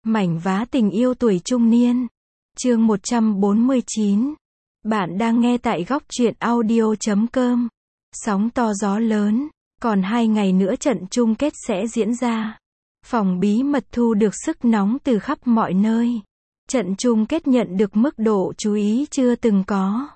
Mảnh vá tình yêu tuổi trung niên. Chương 149. Bạn đang nghe tại góc truyện audio.com. Sóng to gió lớn. Còn 2 ngày nữa trận chung kết sẽ diễn ra. Phòng bí mật thu được sức nóng từ khắp mọi nơi. Trận chung kết nhận được mức độ chú ý chưa từng có.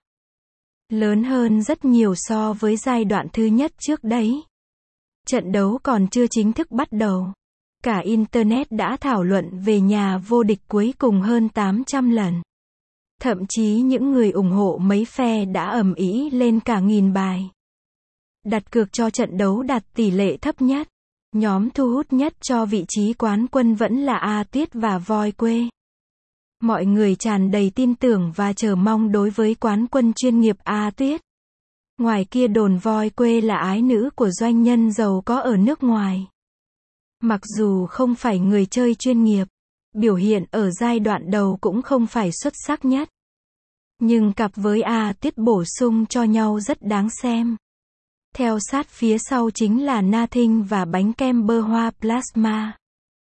Lớn hơn rất nhiều so với giai đoạn thứ nhất trước đấy. Trận đấu còn chưa chính thức bắt đầu. Cả Internet đã thảo luận về nhà vô địch cuối cùng hơn 800 lần. Thậm chí những người ủng hộ mấy phe đã ầm ĩ lên cả 1000 bài. Đặt cược cho trận đấu đạt tỷ lệ thấp nhất. Nhóm thu hút nhất cho vị trí quán quân vẫn là A Tuyết và Voi Quê. Mọi người tràn đầy tin tưởng và chờ mong đối với quán quân chuyên nghiệp A Tuyết. Ngoài kia đồn Voi Quê là ái nữ của doanh nhân giàu có ở nước ngoài. Mặc dù không phải người chơi chuyên nghiệp, biểu hiện ở giai đoạn đầu cũng không phải xuất sắc nhất. Nhưng cặp với A Tuyết bổ sung cho nhau rất đáng xem. Theo sát phía sau chính là Nothing và bánh kem bơ hoa Plasma.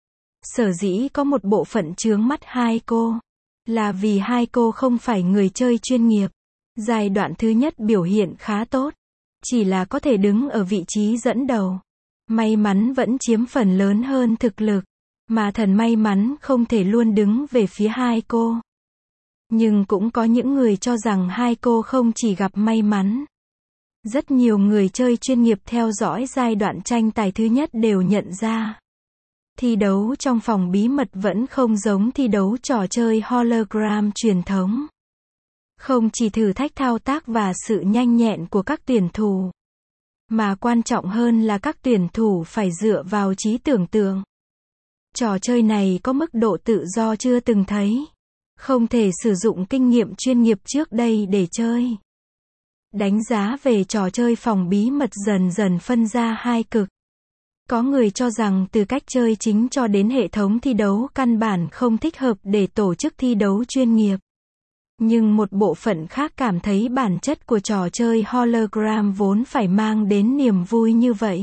Sở dĩ có một bộ phận chướng mắt hai cô, là vì hai cô không phải người chơi chuyên nghiệp. Giai đoạn thứ nhất biểu hiện khá tốt, chỉ là có thể đứng ở vị trí dẫn đầu. May mắn vẫn chiếm phần lớn hơn thực lực, mà thần may mắn không thể luôn đứng về phía hai cô. Nhưng cũng có những người cho rằng hai cô không chỉ gặp may mắn. Rất nhiều người chơi chuyên nghiệp theo dõi giai đoạn tranh tài thứ nhất đều nhận ra. Thi đấu trong phòng bí mật vẫn không giống thi đấu trò chơi hologram truyền thống. Không chỉ thử thách thao tác và sự nhanh nhẹn của các tuyển thủ, mà quan trọng hơn là các tuyển thủ phải dựa vào trí tưởng tượng. Trò chơi này có mức độ tự do chưa từng thấy. Không thể sử dụng kinh nghiệm chuyên nghiệp trước đây để chơi. Đánh giá về trò chơi phòng bí mật dần dần phân ra hai cực. Có người cho rằng từ cách chơi chính cho đến hệ thống thi đấu căn bản không thích hợp để tổ chức thi đấu chuyên nghiệp. Nhưng một bộ phận khác cảm thấy bản chất của trò chơi hologram vốn phải mang đến niềm vui như vậy.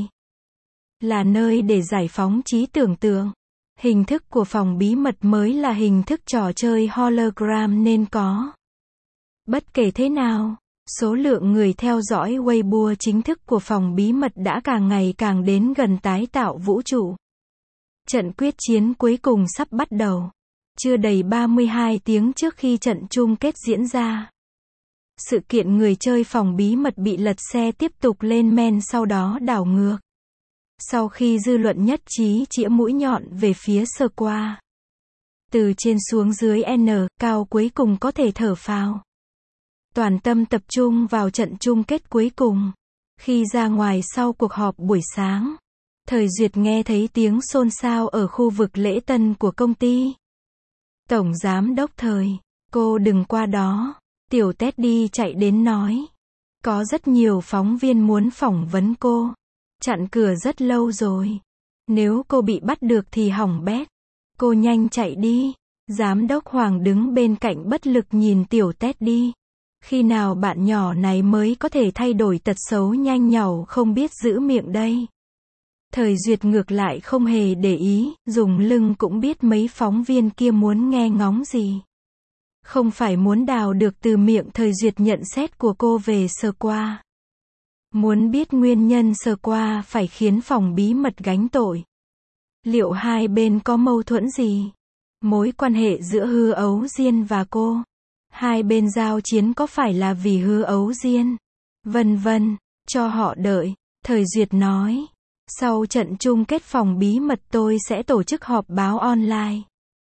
Là nơi để giải phóng trí tưởng tượng. Hình thức của phòng bí mật mới là hình thức trò chơi hologram nên có. Bất kể thế nào, số lượng người theo dõi Weibo chính thức của phòng bí mật đã càng ngày càng đến gần tái tạo vũ trụ. Trận quyết chiến cuối cùng sắp bắt đầu. Chưa đầy 32 tiếng trước khi trận chung kết diễn ra. Sự kiện người chơi phòng bí mật bị lật xe tiếp tục lên men sau đó đảo ngược. Sau khi dư luận nhất trí chĩa mũi nhọn về phía sơ qua. Từ trên xuống dưới N, cao cuối cùng có thể thở phào. Toàn tâm tập trung vào trận chung kết cuối cùng. Khi ra ngoài sau cuộc họp buổi sáng, Thời Duyệt nghe thấy tiếng xôn xao ở khu vực lễ tân của công ty. Tổng giám đốc Thời, cô đừng qua đó. Tiểu Teddy chạy đến nói. Có rất nhiều phóng viên muốn phỏng vấn cô. Chặn cửa rất lâu rồi. Nếu cô bị bắt được thì hỏng bét. Cô nhanh chạy đi. Giám đốc Hoàng đứng bên cạnh bất lực nhìn Tiểu Teddy. Khi nào bạn nhỏ này mới có thể thay đổi tật xấu nhanh nhảu không biết giữ miệng đây? Thời Duyệt ngược lại không hề để ý, dùng lưng cũng biết mấy phóng viên kia muốn nghe ngóng gì. Không phải muốn đào được từ miệng Thời Duyệt nhận xét của cô về sơ qua. Muốn biết nguyên nhân sơ qua phải khiến phòng bí mật gánh tội. Liệu hai bên có mâu thuẫn gì? Mối quan hệ giữa Hứa Ấu Diên và cô. Hai bên giao chiến có phải là vì Hứa Ấu Diên? Vân vân, cho họ đợi. Thời Duyệt nói. Sau trận chung kết phòng bí mật tôi sẽ tổ chức họp báo online.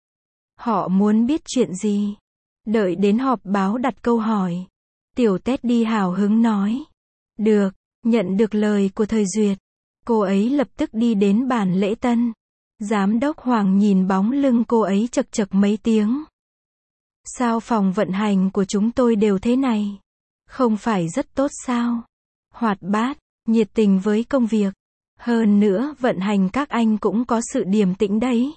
Họ muốn biết chuyện gì? Đợi đến họp báo đặt câu hỏi. Tiểu Teddy hào hứng nói. Được, nhận được lời của Thời Duyệt. Cô ấy lập tức đi đến bàn lễ tân. Giám đốc Hoàng nhìn bóng lưng cô ấy chật chật mấy tiếng. Sao phòng vận hành của chúng tôi đều thế này? Không phải rất tốt sao? Hoạt bát, nhiệt tình với công việc. Hơn nữa vận hành các anh cũng có sự điềm tĩnh đấy.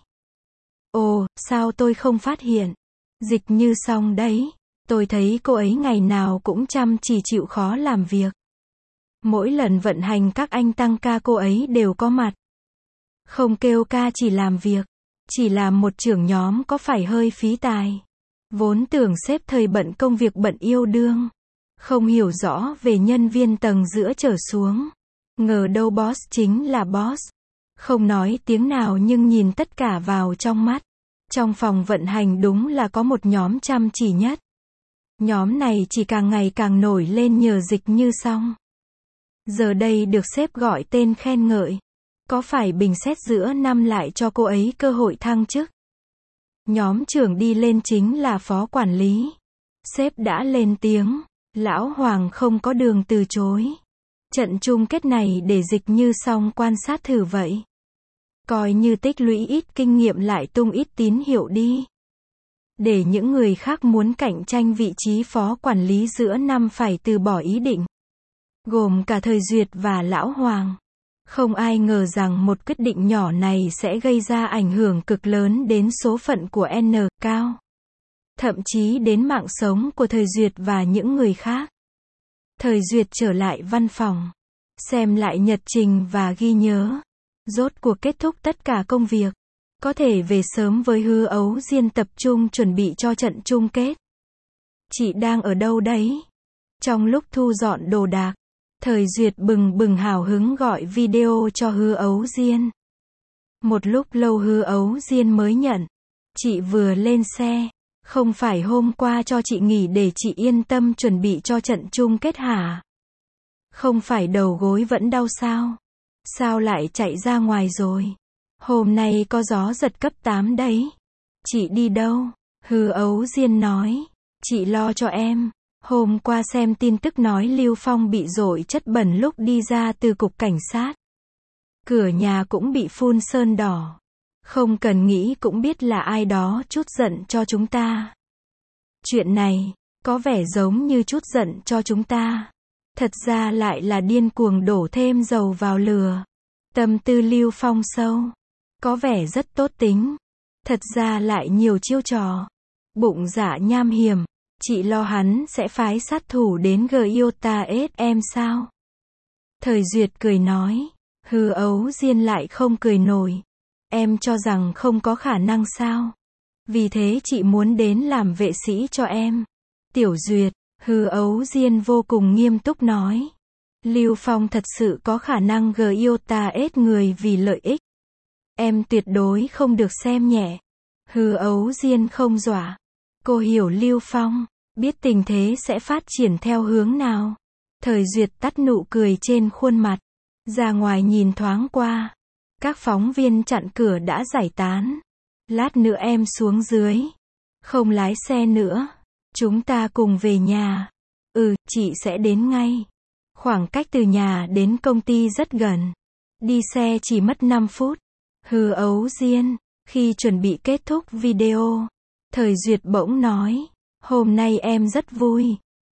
Ồ, sao tôi không phát hiện? Dịch Như xong đấy. Tôi thấy cô ấy ngày nào cũng chăm chỉ chịu khó làm việc. Mỗi lần vận hành các anh tăng ca cô ấy đều có mặt. Không kêu ca chỉ làm việc. Chỉ làm một trưởng nhóm có phải hơi phí tài. Vốn tưởng sếp thời bận công việc bận yêu đương. Không hiểu rõ về nhân viên tầng giữa trở xuống. Ngờ đâu boss chính là boss. Không nói tiếng nào nhưng nhìn tất cả vào trong mắt. Trong phòng vận hành đúng là có một nhóm chăm chỉ nhất. Nhóm này chỉ càng ngày càng nổi lên nhờ Dịch Như Song. Giờ đây được sếp gọi tên khen ngợi. Có phải bình xét giữa năm lại cho cô ấy cơ hội thăng chức? Nhóm trưởng đi lên chính là phó quản lý. Sếp đã lên tiếng. Lão Hoàng không có đường từ chối. Trận chung kết này để Dịch Như Song quan sát thử vậy. Coi như tích lũy ít kinh nghiệm lại tung ít tín hiệu đi. Để những người khác muốn cạnh tranh vị trí phó quản lý giữa năm phải từ bỏ ý định. Gồm cả Thời Duyệt và Lão Hoàng. Không ai ngờ rằng một quyết định nhỏ này sẽ gây ra ảnh hưởng cực lớn đến số phận của N Cao. Thậm chí đến mạng sống của Thời Duyệt và những người khác. Thời Duyệt trở lại văn phòng. Xem lại nhật trình và ghi nhớ. Rốt cuộc kết thúc tất cả công việc. Có thể về sớm với Hứa Ấu Diên tập trung chuẩn bị cho trận chung kết. Chị đang ở đâu đấy? Trong lúc thu dọn đồ đạc, Thời Duyệt bừng bừng hào hứng gọi video cho Hứa Ấu Diên. Một lúc lâu Hứa Ấu Diên mới nhận. Chị vừa lên xe. Không phải hôm qua cho chị nghỉ để chị yên tâm chuẩn bị cho trận chung kết hả? Không phải đầu gối vẫn đau sao? Sao lại chạy ra ngoài rồi? Hôm nay có gió giật cấp 8 đấy. Chị đi đâu? Hứa Ấu Diên nói. Chị lo cho em. Hôm qua xem tin tức nói Lưu Phong bị dội chất bẩn lúc đi ra từ cục cảnh sát. Cửa nhà cũng bị phun sơn đỏ. Không cần nghĩ cũng biết là ai đó trút giận cho chúng ta. Chuyện này, có vẻ giống như trút giận cho chúng ta. Thật ra lại là điên cuồng đổ thêm dầu vào lửa. Tâm tư Lưu Phong sâu. Có vẻ rất tốt tính. Thật ra lại nhiều chiêu trò. Bụng dạ nham hiểm. Chị lo hắn sẽ phái sát thủ đến Giota SM sao? Thời Duyệt cười nói. Hứa Ấu Diên lại không cười nổi. Em cho rằng không có khả năng sao? Vì thế chị muốn đến làm vệ sĩ cho em. Tiểu Duyệt, Hứa Ấu Diên vô cùng nghiêm túc nói. Lưu Phong thật sự có khả năng Giota S người vì lợi ích. Em tuyệt đối không được xem nhẹ. Hứa Ấu Diên không dọa. Cô hiểu Lưu Phong, biết tình thế sẽ phát triển theo hướng nào. Thời Duyệt tắt nụ cười trên khuôn mặt. Ra ngoài nhìn thoáng qua. Các phóng viên chặn cửa đã giải tán. Lát nữa em xuống dưới. Không lái xe nữa. Chúng ta cùng về nhà. Chị sẽ đến ngay. Khoảng cách từ nhà đến công ty rất gần. Đi xe chỉ mất 5 phút. Hứa Ấu Diên, khi chuẩn bị kết thúc video, Thời Duyệt bỗng nói. Hôm nay em rất vui.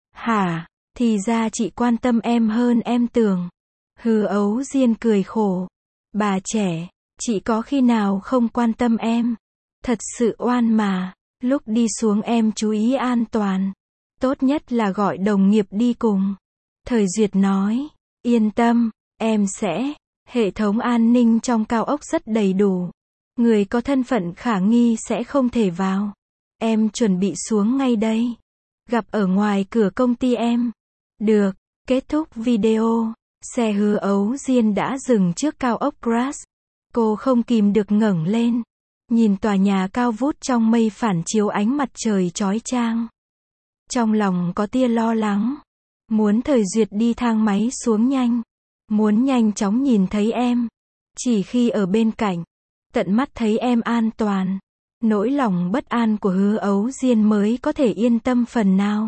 Hả? Thì ra chị quan tâm em hơn em tưởng. Hứa Ấu Diên cười khổ. Bà trẻ, chị có khi nào không quan tâm em? Thật sự oan mà. Lúc đi xuống em chú ý an toàn. Tốt nhất là gọi đồng nghiệp đi cùng. Thời Duyệt nói. Yên tâm, em sẽ. Hệ thống an ninh trong cao ốc rất đầy đủ. Người có thân phận khả nghi sẽ không thể vào. Em chuẩn bị xuống ngay đây. Gặp ở ngoài cửa công ty em. Được. Kết thúc video. Xe Hứa Ấu Diên đã dừng trước cao ốc Grass. Cô không kìm được ngẩng lên. Nhìn tòa nhà cao vút trong mây phản chiếu ánh mặt trời chói chang. Trong lòng có tia lo lắng. Muốn Thời Duyệt đi thang máy xuống nhanh. Muốn nhanh chóng nhìn thấy em. Chỉ khi ở bên cạnh. Tận mắt thấy em an toàn. Nỗi lòng bất an của Hứa Ấu Diên mới có thể yên tâm phần nào.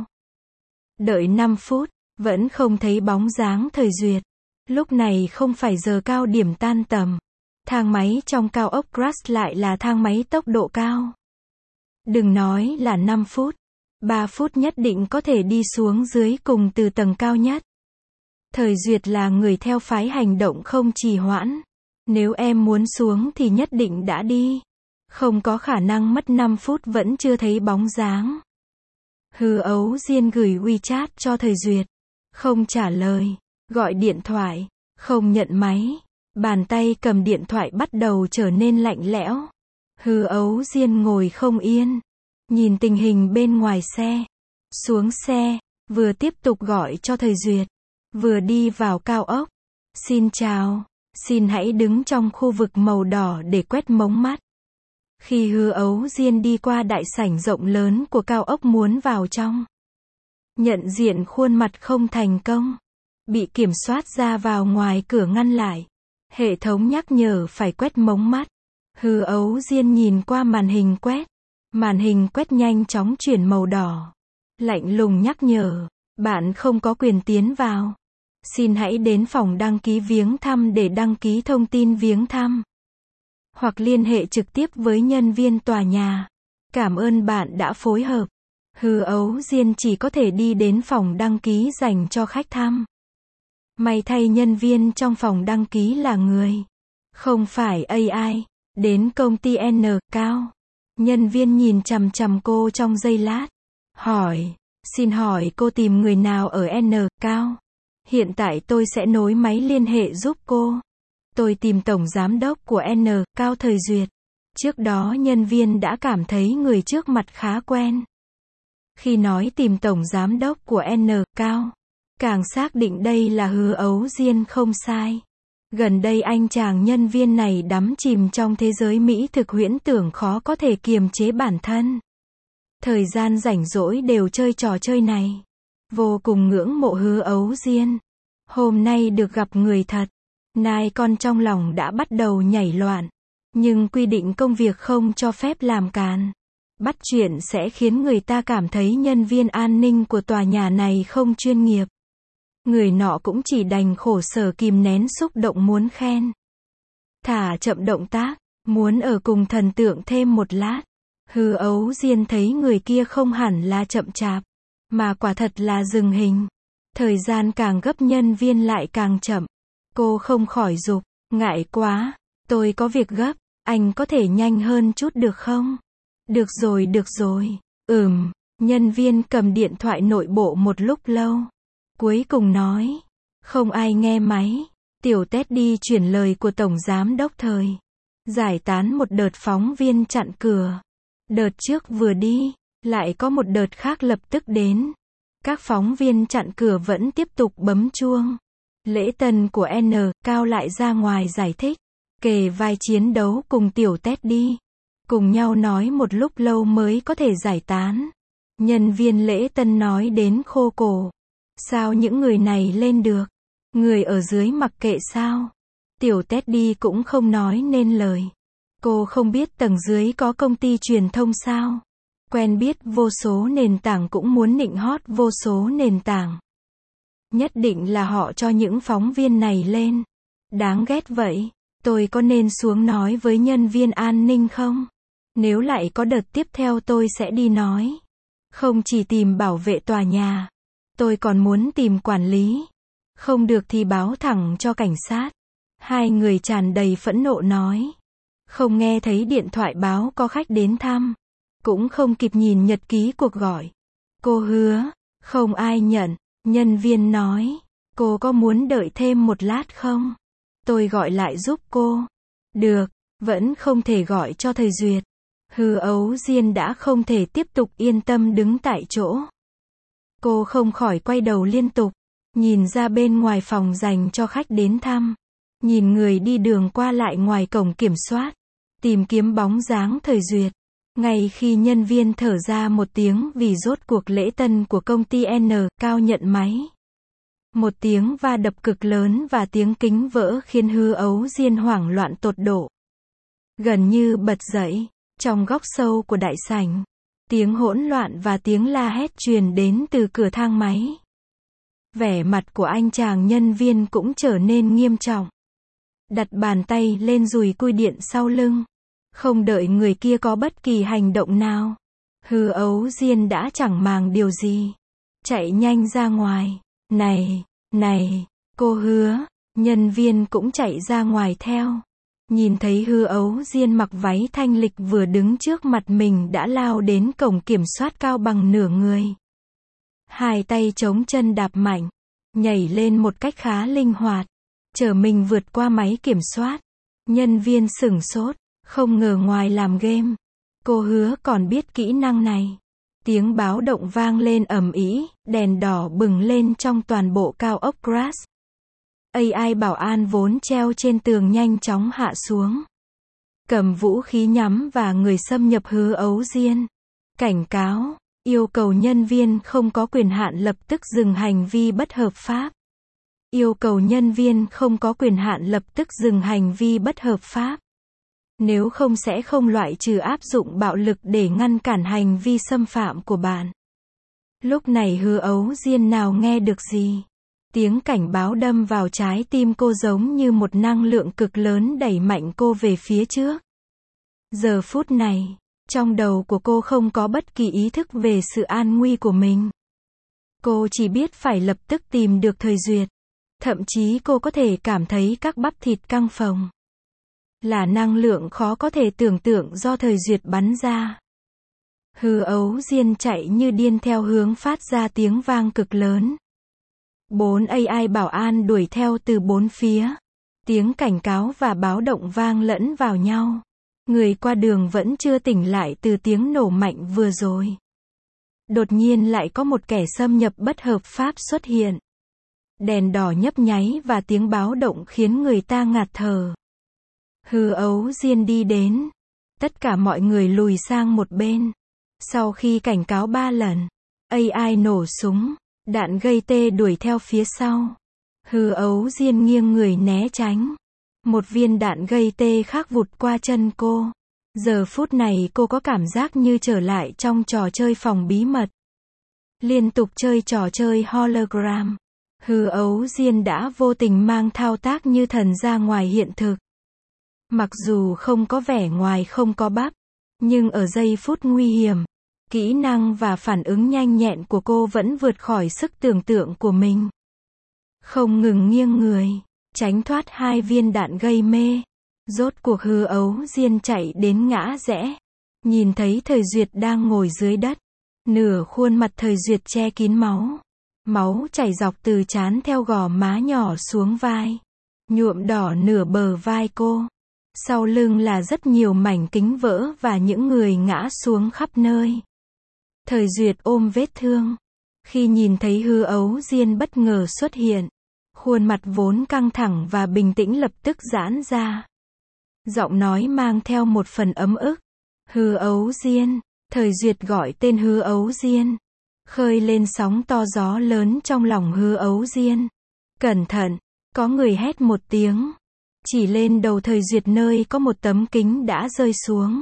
Đợi 5 phút. Vẫn không thấy bóng dáng Thời Duyệt. Lúc này không phải giờ cao điểm tan tầm. Thang máy trong cao ốc Grass lại là thang máy tốc độ cao. Đừng nói là 5 phút. 3 phút nhất định có thể đi xuống dưới cùng từ tầng cao nhất. Thời Duyệt là người theo phái hành động không trì hoãn. Nếu em muốn xuống thì nhất định đã đi. Không có khả năng mất 5 phút vẫn chưa thấy bóng dáng. Hứa Ấu Diên gửi WeChat cho Thời Duyệt. Không trả lời. Gọi điện thoại. Không nhận máy. Bàn tay cầm điện thoại bắt đầu trở nên lạnh lẽo. Hư Ấu Diên ngồi không yên, nhìn tình hình bên ngoài xe. Xuống xe, vừa tiếp tục gọi cho thầy Duyệt, vừa đi vào cao ốc. Xin chào, xin hãy đứng trong khu vực màu đỏ để quét mống mắt. Khi Hư Ấu Diên đi qua đại sảnh rộng lớn của cao ốc muốn vào trong, nhận diện khuôn mặt không thành công, bị kiểm soát ra vào ngoài cửa ngăn lại. Hệ thống nhắc nhở phải quét mống mắt. Hư Ấu Diên nhìn qua màn hình quét. Màn hình quét nhanh chóng chuyển màu đỏ. Lạnh lùng nhắc nhở, bạn không có quyền tiến vào. Xin hãy đến phòng đăng ký viếng thăm để đăng ký thông tin viếng thăm. Hoặc liên hệ trực tiếp với nhân viên tòa nhà. Cảm ơn bạn đã phối hợp. Hư Ấu Diên chỉ có thể đi đến phòng đăng ký dành cho khách thăm. May thay nhân viên trong phòng đăng ký là người, không phải AI. Đến công ty N Cao. Nhân viên nhìn chằm chằm cô trong giây lát. Hỏi, xin hỏi cô tìm người nào ở N Cao? Hiện tại tôi sẽ nối máy liên hệ giúp cô. Tôi tìm tổng giám đốc của N Cao thầy Duyệt. Trước đó nhân viên đã cảm thấy người trước mặt khá quen. Khi nói tìm tổng giám đốc của N Cao, càng xác định đây là Hư Ấu Diên không sai. Gần đây anh chàng nhân viên này đắm chìm trong thế giới mỹ thực huyễn tưởng khó có thể kiềm chế bản thân. Thời gian rảnh rỗi đều chơi trò chơi này. Vô cùng ngưỡng mộ Hư Ấu Diên. Hôm nay được gặp người thật, nai con trong lòng đã bắt đầu nhảy loạn. Nhưng quy định công việc không cho phép làm càn. Bắt chuyện sẽ khiến người ta cảm thấy nhân viên an ninh của tòa nhà này không chuyên nghiệp. Người nọ cũng chỉ đành khổ sở kìm nén xúc động muốn khen. Thả chậm động tác, muốn ở cùng thần tượng thêm một lát. Hư Ấu Diên thấy người kia không hẳn là chậm chạp, mà quả thật là dừng hình. Thời gian càng gấp nhân viên lại càng chậm. Cô không khỏi giục, ngại quá, tôi có việc gấp, anh có thể nhanh hơn chút được không? Được rồi. Nhân viên cầm điện thoại nội bộ một lúc lâu. Cuối cùng nói, không ai nghe máy. Tiểu Teddy chuyển lời của tổng giám đốc thời. Giải tán một đợt phóng viên chặn cửa. Đợt trước vừa đi, lại có một đợt khác lập tức đến. Các phóng viên chặn cửa vẫn tiếp tục bấm chuông. Lễ tân của N Cao lại ra ngoài giải thích. Kề vai chiến đấu cùng Tiểu Teddy. Cùng nhau nói một lúc lâu mới có thể giải tán. Nhân viên lễ tân nói đến khô cổ. Sao những người này lên được? Người ở dưới mặc kệ sao? Tiểu Teddy cũng không nói nên lời. Cô không biết tầng dưới có công ty truyền thông sao? Quen biết vô số nền tảng cũng muốn nịnh hót vô số nền tảng. Nhất định là họ cho những phóng viên này lên. Đáng ghét vậy. Tôi có nên xuống nói với nhân viên an ninh không? Nếu lại có đợt tiếp theo tôi sẽ đi nói. Không chỉ tìm bảo vệ tòa nhà. Tôi còn muốn tìm quản lý. Không được thì báo thẳng cho cảnh sát. Hai người tràn đầy phẫn nộ nói. Không nghe thấy điện thoại báo có khách đến thăm. Cũng không kịp nhìn nhật ký cuộc gọi. Cô hứa, không ai nhận. Nhân viên nói, cô có muốn đợi thêm một lát không? Tôi gọi lại giúp cô. Được, vẫn không thể gọi cho thầy Duyệt. Hư Ấu Diên đã không thể tiếp tục yên tâm đứng tại chỗ. Cô không khỏi quay đầu liên tục, nhìn ra bên ngoài phòng dành cho khách đến thăm. Nhìn người đi đường qua lại ngoài cổng kiểm soát. Tìm kiếm bóng dáng thầy Duyệt. Ngay khi nhân viên thở ra một tiếng vì rốt cuộc lễ tân của công ty N Cao nhận máy. Một tiếng va đập cực lớn và tiếng kính vỡ khiến Hư Ấu Diên hoảng loạn tột độ. Gần như bật dậy, trong góc sâu của đại sảnh. Tiếng hỗn loạn và tiếng la hét truyền đến từ cửa thang máy. Vẻ mặt của anh chàng nhân viên cũng trở nên nghiêm trọng. Đặt bàn tay lên dùi cui điện sau lưng. Không đợi người kia có bất kỳ hành động nào. Hư Ấu Diên đã chẳng màng điều gì. Chạy nhanh ra ngoài. Này, cô hứa. Nhân viên cũng chạy ra ngoài theo. Nhìn thấy Hư Ấu Diên mặc váy thanh lịch vừa đứng trước mặt mình đã lao đến cổng kiểm soát cao bằng nửa người. Hai tay chống chân đạp mạnh. Nhảy lên một cách khá linh hoạt. Chở mình vượt qua máy kiểm soát. Nhân viên sửng sốt. Không ngờ ngoài làm game, cô Hứa còn biết kỹ năng này. Tiếng báo động vang lên ầm ĩ, đèn đỏ bừng lên trong toàn bộ cao ốc Grass. AI bảo an vốn treo trên tường nhanh chóng hạ xuống. Cầm vũ khí nhắm vào người xâm nhập Hứa Ấu Diên. Cảnh cáo, yêu cầu nhân viên không có quyền hạn lập tức dừng hành vi bất hợp pháp. Yêu cầu nhân viên không có quyền hạn lập tức dừng hành vi bất hợp pháp. Nếu không sẽ không loại trừ áp dụng bạo lực để ngăn cản hành vi xâm phạm của bạn. Lúc này Hứa Ấu Diên nào nghe được gì. Tiếng cảnh báo đâm vào trái tim cô giống như một năng lượng cực lớn đẩy mạnh cô về phía trước. Giờ phút này, trong đầu của cô không có bất kỳ ý thức về sự an nguy của mình. Cô chỉ biết phải lập tức tìm được Thời Duyệt. Thậm chí cô có thể cảm thấy các bắp thịt căng phồng. Là năng lượng khó có thể tưởng tượng do Thời Duyệt bắn ra. Hứa Ấu Diên chạy như điên theo hướng phát ra tiếng vang cực lớn. 4 AI bảo an đuổi theo từ 4 phía. Tiếng cảnh cáo và báo động vang lẫn vào nhau. Người qua đường vẫn chưa tỉnh lại từ tiếng nổ mạnh vừa rồi. Đột nhiên lại có một kẻ xâm nhập bất hợp pháp xuất hiện. Đèn đỏ nhấp nháy và tiếng báo động khiến người ta ngạt thở. Hứa Ấu Diên đi đến. Tất cả mọi người lùi sang một bên. Sau khi cảnh cáo 3 lần, AI nổ súng, đạn gây tê đuổi theo phía sau. Hứa Ấu Diên nghiêng người né tránh. Một viên đạn gây tê khác vụt qua chân cô. Giờ phút này cô có cảm giác như trở lại trong trò chơi phòng bí mật. Liên tục chơi trò chơi hologram. Hứa Ấu Diên đã vô tình mang thao tác như thần ra ngoài hiện thực. Mặc dù không có vẻ ngoài không có bắp, nhưng ở giây phút nguy hiểm, kỹ năng và phản ứng nhanh nhẹn của cô vẫn vượt khỏi sức tưởng tượng của mình. Không ngừng nghiêng người, tránh thoát 2 viên đạn gây mê. Rốt cuộc Hứa Ấu Diên chạy đến ngã rẽ. Nhìn thấy Thời Duyệt đang ngồi dưới đất. Nửa khuôn mặt Thời Duyệt che kín máu. Máu chảy dọc từ trán theo gò má nhỏ xuống vai. Nhuộm đỏ nửa bờ vai cô. Sau lưng là rất nhiều mảnh kính vỡ và những người ngã xuống khắp nơi. Thời Duyệt ôm vết thương. Khi nhìn thấy Hứa Ấu Diên bất ngờ xuất hiện, khuôn mặt vốn căng thẳng và bình tĩnh lập tức giãn ra. Giọng nói mang theo một phần ấm ức. Hứa Ấu Diên. Thời Duyệt gọi tên Hứa Ấu Diên. Khơi lên sóng to gió lớn trong lòng Hứa Ấu Diên. Cẩn thận, có người hét một tiếng. Chỉ lên đầu Thời Duyệt nơi có một tấm kính đã rơi xuống.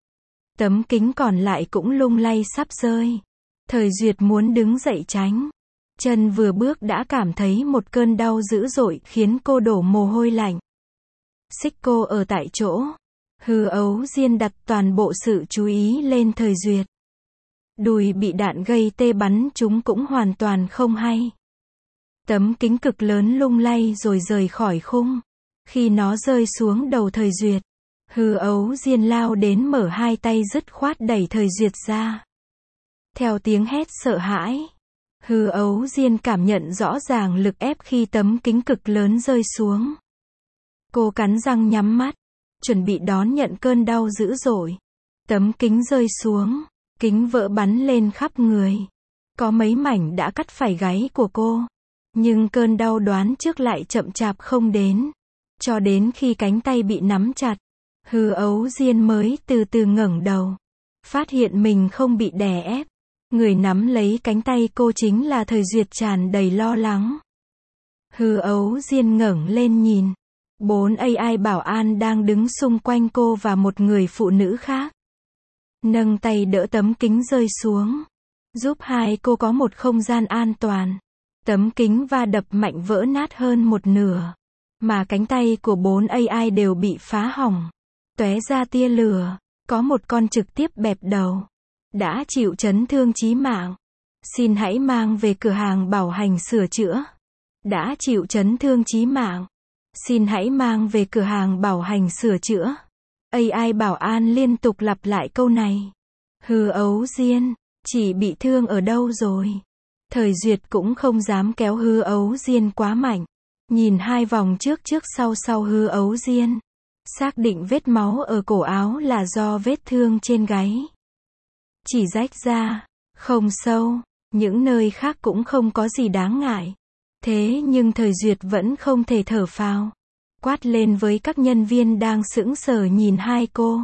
Tấm kính còn lại cũng lung lay sắp rơi. Thời Duyệt muốn đứng dậy tránh. Chân vừa bước đã cảm thấy một cơn đau dữ dội khiến cô đổ mồ hôi lạnh. Xích cô ở tại chỗ. Hứa Ấu Diên đặt toàn bộ sự chú ý lên Thời Duyệt. Đùi bị đạn gây tê bắn chúng cũng hoàn toàn không hay. Tấm kính cực lớn lung lay rồi rời khỏi khung. Khi nó rơi xuống đầu Thời Duyệt, Hứa Ấu Diên lao đến mở 2 tay dứt khoát đẩy Thời Duyệt ra. Theo tiếng hét sợ hãi, Hứa Ấu Diên cảm nhận rõ ràng lực ép khi tấm kính cực lớn rơi xuống. Cô cắn răng nhắm mắt, chuẩn bị đón nhận cơn đau dữ dội. Tấm kính rơi xuống, kính vỡ bắn lên khắp người. Có mấy mảnh đã cắt phải gáy của cô. Nhưng cơn đau đoán trước lại chậm chạp không đến. Cho đến khi cánh tay bị nắm chặt, Hứa Ấu Diên mới từ từ ngẩng đầu. Phát hiện mình không bị đè ép. Người nắm lấy cánh tay cô chính là Thời Duyệt tràn đầy lo lắng. Hứa Ấu Diên ngẩng lên nhìn. 4 AI bảo an đang đứng xung quanh cô và một người phụ nữ khác. Nâng tay đỡ tấm kính rơi xuống. Giúp hai cô có một không gian an toàn. Tấm kính va đập mạnh vỡ nát hơn một nửa. Mà cánh tay của 4 AI đều bị phá hỏng. Tóe ra tia lửa. Có một con trực tiếp bẹp đầu. Đã chịu chấn thương chí mạng. Xin hãy mang về cửa hàng bảo hành sửa chữa. Đã chịu chấn thương chí mạng. Xin hãy mang về cửa hàng bảo hành sửa chữa. AI bảo an liên tục lặp lại câu này. Hứa Ấu Diên, chỉ bị thương ở đâu rồi? Thời Duyệt cũng không dám kéo Hứa Ấu Diên quá mạnh. Nhìn 2 vòng trước sau Hứa Ấu Diên. Xác định vết máu ở cổ áo là do vết thương trên gáy. Chỉ rách ra, không sâu, những nơi khác cũng không có gì đáng ngại. Thế nhưng Thời Duyệt vẫn không thể thở phào. Quát lên với các nhân viên đang sững sờ nhìn hai cô.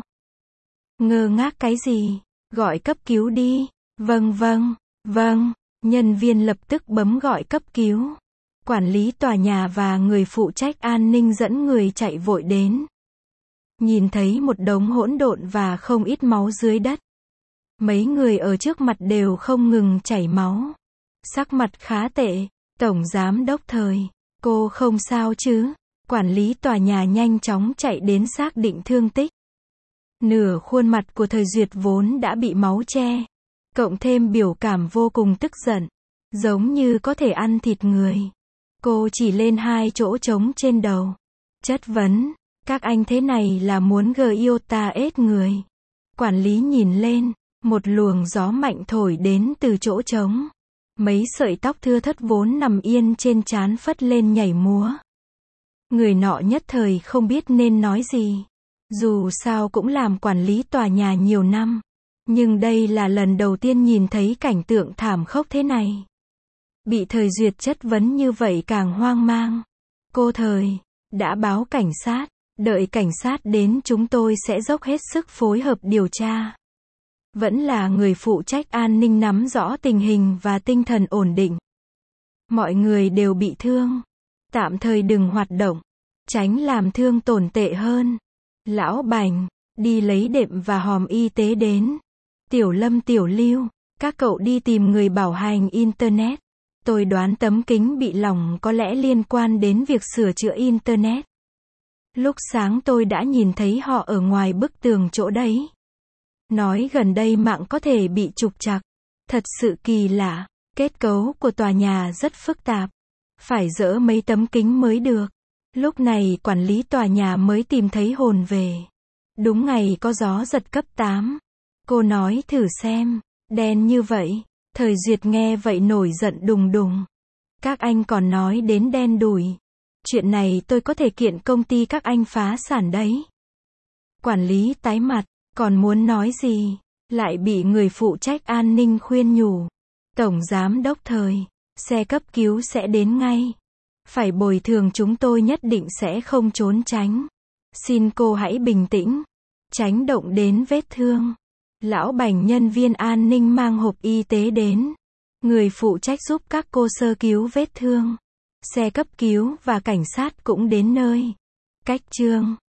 Ngơ ngác cái gì? Gọi cấp cứu đi. Vâng vâng, vâng. Nhân viên lập tức bấm gọi cấp cứu. Quản lý tòa nhà và người phụ trách an ninh dẫn người chạy vội đến. Nhìn thấy một đống hỗn độn và không ít máu dưới đất. Mấy người ở trước mặt đều không ngừng chảy máu. Sắc mặt khá tệ. Tổng giám đốc Thời, cô không sao chứ? Quản lý tòa nhà nhanh chóng chạy đến xác định thương tích. Nửa khuôn mặt của Thời Duyệt vốn đã bị máu che. Cộng thêm biểu cảm vô cùng tức giận. Giống như có thể ăn thịt người. Cô chỉ lên hai chỗ trống trên đầu. Chất vấn, các anh thế này là muốn Giota ết người. Quản lý nhìn lên, một luồng gió mạnh thổi đến từ chỗ trống. Mấy sợi tóc thưa thớt vốn nằm yên trên trán phất lên nhảy múa. Người nọ nhất thời không biết nên nói gì. Dù sao cũng làm quản lý tòa nhà nhiều năm. Nhưng đây là lần đầu tiên nhìn thấy cảnh tượng thảm khốc thế này. Bị Thời Duyệt chất vấn như vậy càng hoang mang. Cô Thời, đã báo cảnh sát. Đợi cảnh sát đến chúng tôi sẽ dốc hết sức phối hợp điều tra. Vẫn là người phụ trách an ninh nắm rõ tình hình và tinh thần ổn định. Mọi người đều bị thương. Tạm thời đừng hoạt động. Tránh làm thương tổn tệ hơn. Lão Bành, đi lấy đệm và hòm y tế đến. Tiểu Lâm Tiểu Lưu, các cậu đi tìm người bảo hành Internet. Tôi đoán tấm kính bị lỏng có lẽ liên quan đến việc sửa chữa Internet. Lúc sáng tôi đã nhìn thấy họ ở ngoài bức tường chỗ đấy. Nói gần đây mạng có thể bị trục trặc. Thật sự kỳ lạ. Kết cấu của tòa nhà rất phức tạp. Phải dỡ mấy tấm kính mới được. Lúc này quản lý tòa nhà mới tìm thấy hồn về. Đúng ngày có gió giật cấp 8. Cô nói thử xem. Đen như vậy. Thời Duyệt nghe vậy nổi giận đùng đùng. Các anh còn nói đến đen đủi. Chuyện này tôi có thể kiện công ty các anh phá sản đấy. Quản lý tái mặt. Còn muốn nói gì? Lại bị người phụ trách an ninh khuyên nhủ. Tổng giám đốc Thời, xe cấp cứu sẽ đến ngay. Phải bồi thường chúng tôi nhất định sẽ không trốn tránh. Xin cô hãy bình tĩnh. Tránh động đến vết thương. Lão Bành nhân viên an ninh mang hộp y tế đến. Người phụ trách giúp các cô sơ cứu vết thương. Xe cấp cứu và cảnh sát cũng đến nơi. Cách chương